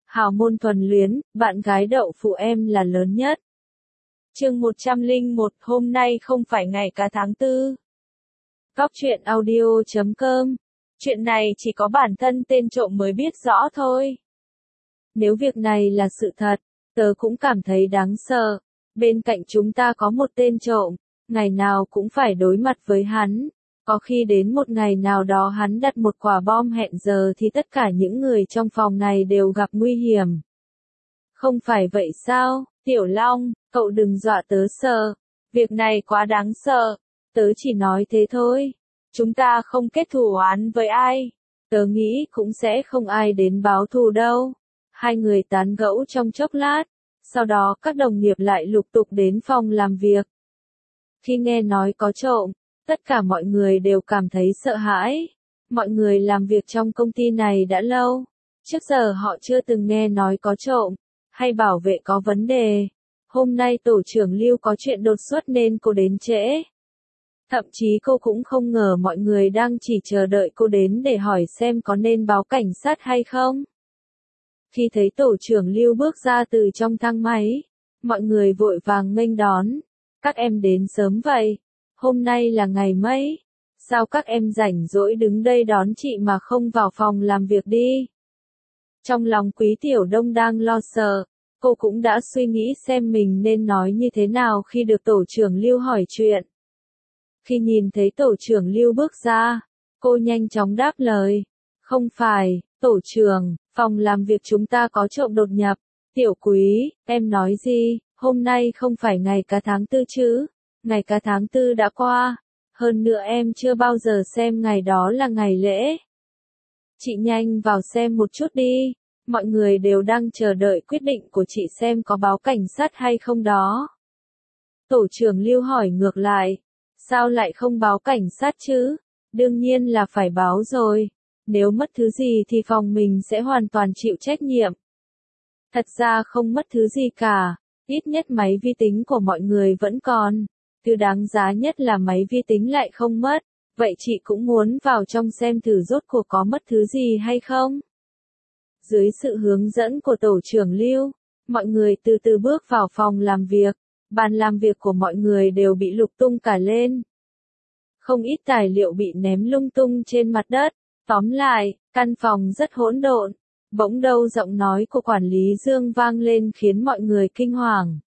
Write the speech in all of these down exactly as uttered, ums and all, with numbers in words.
Hào môn thuần luyến, bạn gái đậu phụ em là lớn nhất. Chương một trăm lẻ một, hôm nay không phải ngày cả tháng tư. Góc truyện audio chấm com. Chuyện này chỉ có bản thân tên trộm mới biết rõ thôi. Nếu việc này là sự thật, tớ cũng cảm thấy đáng sợ. Bên cạnh chúng ta có một tên trộm, ngày nào cũng phải đối mặt với hắn. Có khi đến một ngày nào đó hắn đặt một quả bom hẹn giờ thì tất cả những người trong phòng này đều gặp nguy hiểm. Không phải vậy sao, Tiểu Long, cậu đừng dọa tớ sợ. Việc này quá đáng sợ. Tớ chỉ nói thế thôi. Chúng ta không kết thù oán với ai. Tớ nghĩ cũng sẽ không ai đến báo thù đâu. Hai người tán gẫu trong chốc lát. Sau đó các đồng nghiệp lại lục tục đến phòng làm việc. Khi nghe nói có trộm, tất cả mọi người đều cảm thấy sợ hãi. Mọi người làm việc trong công ty này đã lâu. Trước giờ họ chưa từng nghe nói có trộm, hay bảo vệ có vấn đề. Hôm nay tổ trưởng Lưu có chuyện đột xuất nên cô đến trễ. Thậm chí cô cũng không ngờ mọi người đang chỉ chờ đợi cô đến để hỏi xem có nên báo cảnh sát hay không. Khi thấy tổ trưởng Lưu bước ra từ trong thang máy, mọi người vội vàng nghênh đón. Các em đến sớm vậy. Hôm nay là ngày mấy? Sao các em rảnh rỗi đứng đây đón chị mà không vào phòng làm việc đi? Trong lòng Quý Tiểu Đông đang lo sợ, cô cũng đã suy nghĩ xem mình nên nói như thế nào khi được tổ trưởng Lưu hỏi chuyện. Khi nhìn thấy tổ trưởng Lưu bước ra, cô nhanh chóng đáp lời. Không phải, tổ trưởng, phòng làm việc chúng ta có trộm đột nhập. Tiểu Quý, em nói gì, hôm nay không phải ngày cả tháng tư chứ? Ngày cả tháng tư đã qua. Hơn nữa em chưa bao giờ xem ngày đó là ngày lễ. Chị nhanh vào xem một chút đi. Mọi người đều đang chờ đợi quyết định của chị xem có báo cảnh sát hay không đó. Tổ trưởng Lưu hỏi ngược lại. Sao lại không báo cảnh sát chứ? Đương nhiên là phải báo rồi. Nếu mất thứ gì thì phòng mình sẽ hoàn toàn chịu trách nhiệm. Thật ra không mất thứ gì cả. Ít nhất máy vi tính của mọi người vẫn còn. Thứ đáng giá nhất là máy vi tính lại không mất. Vậy chị cũng muốn vào trong xem thử rốt cuộc có mất thứ gì hay không? Dưới sự hướng dẫn của tổ trưởng Lưu, mọi người từ từ bước vào phòng làm việc. Bàn làm việc của mọi người đều bị lục tung cả lên. Không ít tài liệu bị ném lung tung trên mặt đất. Tóm lại, căn phòng rất hỗn độn. Bỗng đâu giọng nói của quản lý Dương vang lên khiến mọi người kinh hoàng.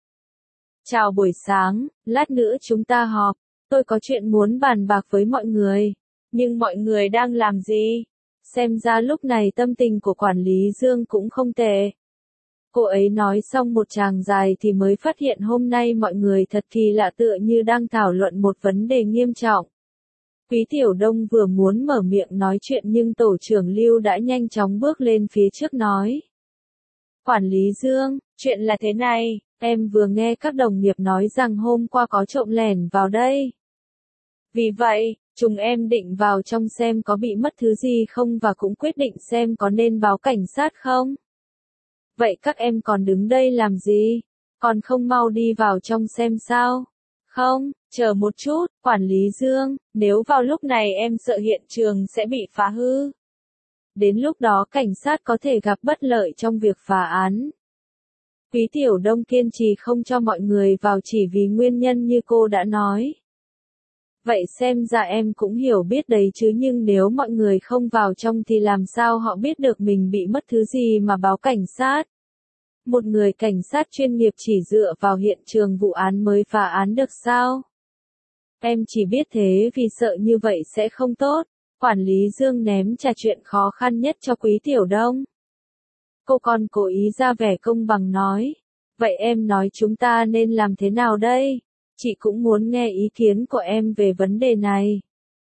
Chào buổi sáng, lát nữa chúng ta họp. Tôi có chuyện muốn bàn bạc với mọi người. Nhưng mọi người đang làm gì? Xem ra lúc này tâm tình của quản lý Dương cũng không tệ. Cô ấy nói xong một tràng dài thì mới phát hiện hôm nay mọi người thật kỳ lạ tựa như đang thảo luận một vấn đề nghiêm trọng. Quý Tiểu Đông vừa muốn mở miệng nói chuyện nhưng tổ trưởng Lưu đã nhanh chóng bước lên phía trước nói. Quản lý Dương, chuyện là thế này, em vừa nghe các đồng nghiệp nói rằng hôm qua có trộm lẻn vào đây. Vì vậy, chúng em định vào trong xem có bị mất thứ gì không và cũng quyết định xem có nên báo cảnh sát không. Vậy các em còn đứng đây làm gì? Còn không mau đi vào trong xem sao? Không, chờ một chút, quản lý Dương, nếu vào lúc này em sợ hiện trường sẽ bị phá hư. Đến lúc đó cảnh sát có thể gặp bất lợi trong việc phá án. Quý Tiểu Đông kiên trì không cho mọi người vào chỉ vì nguyên nhân như cô đã nói. Vậy xem ra em cũng hiểu biết đấy chứ, nhưng nếu mọi người không vào trong thì làm sao họ biết được mình bị mất thứ gì mà báo cảnh sát? Một người cảnh sát chuyên nghiệp chỉ dựa vào hiện trường vụ án mới phá án được sao? Em chỉ biết thế vì sợ như vậy sẽ không tốt. Quản lý Dương ném trả chuyện khó khăn nhất cho Quý Tiểu Đông. Cô còn cố ý ra vẻ công bằng nói. Vậy em nói chúng ta nên làm thế nào đây? Chị cũng muốn nghe ý kiến của em về vấn đề này.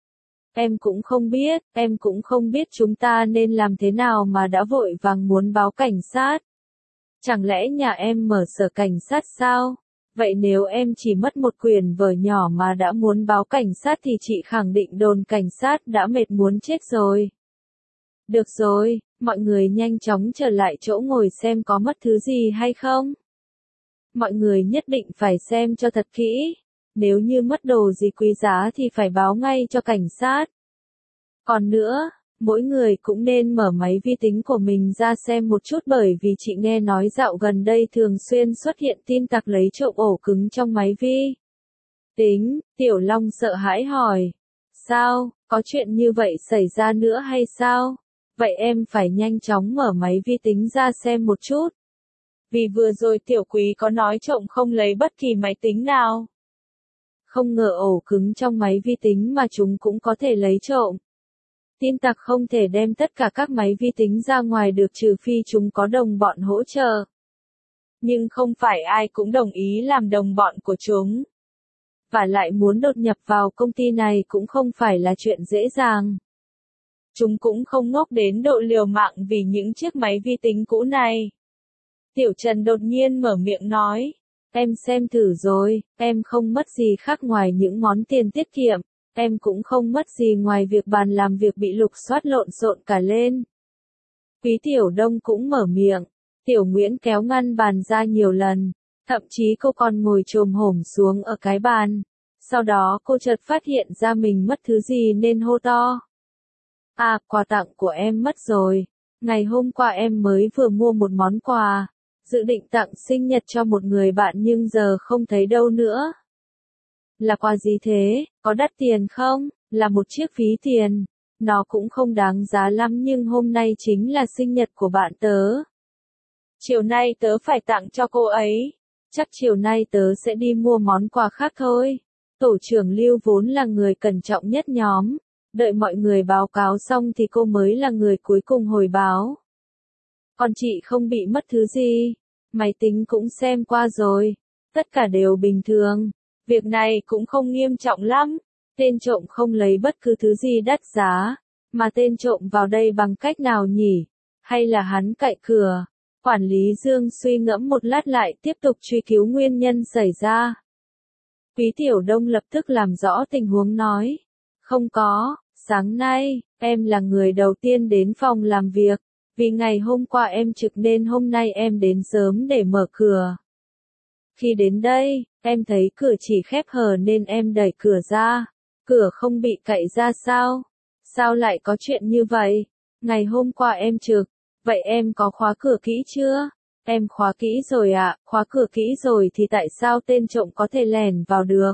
Em cũng không biết, em cũng không biết chúng ta nên làm thế nào mà đã vội vàng muốn báo cảnh sát. Chẳng lẽ nhà em mở sở cảnh sát sao? Vậy nếu em chỉ mất một quyển vở nhỏ mà đã muốn báo cảnh sát thì chị khẳng định đồn cảnh sát đã mệt muốn chết rồi. Được rồi, mọi người nhanh chóng trở lại chỗ ngồi xem có mất thứ gì hay không. Mọi người nhất định phải xem cho thật kỹ. Nếu như mất đồ gì quý giá thì phải báo ngay cho cảnh sát. Còn nữa, mỗi người cũng nên mở máy vi tính của mình ra xem một chút bởi vì chị nghe nói dạo gần đây thường xuyên xuất hiện tin tặc lấy trộm ổ cứng trong máy vi tính. Tiểu Long sợ hãi hỏi. Sao, có chuyện như vậy xảy ra nữa hay sao? Vậy em phải nhanh chóng mở máy vi tính ra xem một chút. Vì vừa rồi tiểu quý có nói trộm không lấy bất kỳ máy tính nào. Không ngờ ổ cứng trong máy vi tính mà chúng cũng có thể lấy trộm. Tin tặc không thể đem tất cả các máy vi tính ra ngoài được trừ phi chúng có đồng bọn hỗ trợ. Nhưng không phải ai cũng đồng ý làm đồng bọn của chúng. Và lại muốn đột nhập vào công ty này cũng không phải là chuyện dễ dàng. Chúng cũng không ngốc đến độ liều mạng vì những chiếc máy vi tính cũ này. Tiểu Trần đột nhiên mở miệng nói. Em xem thử rồi, em không mất gì khác ngoài những món tiền tiết kiệm. Em cũng không mất gì ngoài việc bàn làm việc bị lục soát lộn xộn cả lên. Quý Tiểu Đông cũng mở miệng. Tiểu Nguyễn kéo ngăn bàn ra nhiều lần. Thậm chí cô còn ngồi chồm hổm xuống ở cái bàn. Sau đó cô chợt phát hiện ra mình mất thứ gì nên hô to. À, quà tặng của em mất rồi. Ngày hôm qua em mới vừa mua một món quà. Dự định tặng sinh nhật cho một người bạn nhưng giờ không thấy đâu nữa. Là quà gì thế? Có đắt tiền không? Là một chiếc ví tiền. Nó cũng không đáng giá lắm nhưng hôm nay chính là sinh nhật của bạn tớ. Chiều nay tớ phải tặng cho cô ấy. Chắc chiều nay tớ sẽ đi mua món quà khác thôi. Tổ trưởng Lưu vốn là người cẩn trọng nhất nhóm. Đợi mọi người báo cáo xong thì cô mới là người cuối cùng hồi báo. Còn chị không bị mất thứ gì. Máy tính cũng xem qua rồi. Tất cả đều bình thường. Việc này cũng không nghiêm trọng lắm. Tên trộm không lấy bất cứ thứ gì đắt giá. Mà tên trộm vào đây bằng cách nào nhỉ? Hay là hắn cậy cửa? Quản lý Dương suy ngẫm một lát lại tiếp tục truy cứu nguyên nhân xảy ra. Quý Tiểu Đông lập tức làm rõ tình huống nói. Không có, sáng nay, em là người đầu tiên đến phòng làm việc. Vì ngày hôm qua em trực nên hôm nay em đến sớm để mở cửa. Khi đến đây, em thấy cửa chỉ khép hờ nên em đẩy cửa ra. Cửa không bị cậy ra sao? Sao lại có chuyện như vậy? Ngày hôm qua em trực, vậy em có khóa cửa kỹ chưa? Em khóa kỹ rồi ạ, à, khóa cửa kỹ rồi thì tại sao tên trộm có thể lẻn vào được?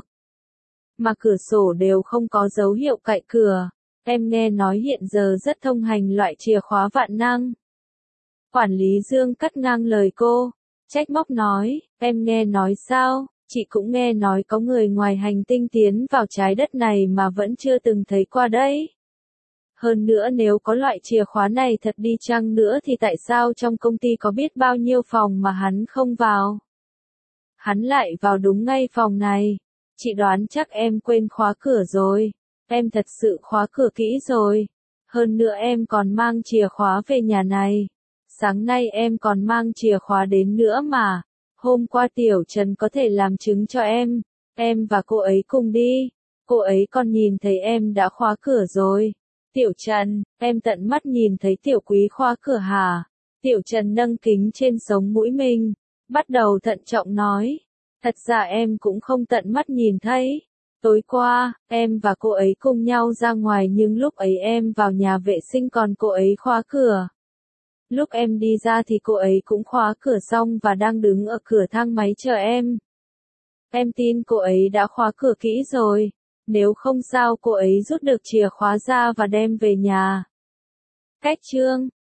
Mà cửa sổ đều không có dấu hiệu cậy cửa. Em nghe nói hiện giờ rất thông hành loại chìa khóa vạn năng. Quản lý Dương cắt ngang lời cô, trách móc nói, em nghe nói sao? Chị cũng nghe nói có người ngoài hành tinh tiến vào trái đất này mà vẫn chưa từng thấy qua đấy. Hơn nữa nếu có loại chìa khóa này thật đi chăng nữa thì tại sao trong công ty có biết bao nhiêu phòng mà hắn không vào? Hắn lại vào đúng ngay phòng này. Chị đoán chắc em quên khóa cửa rồi. Em thật sự khóa cửa kỹ rồi. Hơn nữa em còn mang chìa khóa về nhà này. Sáng nay em còn mang chìa khóa đến nữa mà. Hôm qua Tiểu Trần có thể làm chứng cho em. Em và cô ấy cùng đi. Cô ấy còn nhìn thấy em đã khóa cửa rồi. Tiểu Trần, em tận mắt nhìn thấy Tiểu Quý khóa cửa hả? Tiểu Trần nâng kính trên sống mũi mình. Bắt đầu thận trọng nói. Thật ra em cũng không tận mắt nhìn thấy. Tối qua, em và cô ấy cùng nhau ra ngoài nhưng lúc ấy em vào nhà vệ sinh còn cô ấy khóa cửa. Lúc em đi ra thì cô ấy cũng khóa cửa xong và đang đứng ở cửa thang máy chờ em. Em tin cô ấy đã khóa cửa kỹ rồi. Nếu không sao cô ấy rút được chìa khóa ra và đem về nhà. Cách chương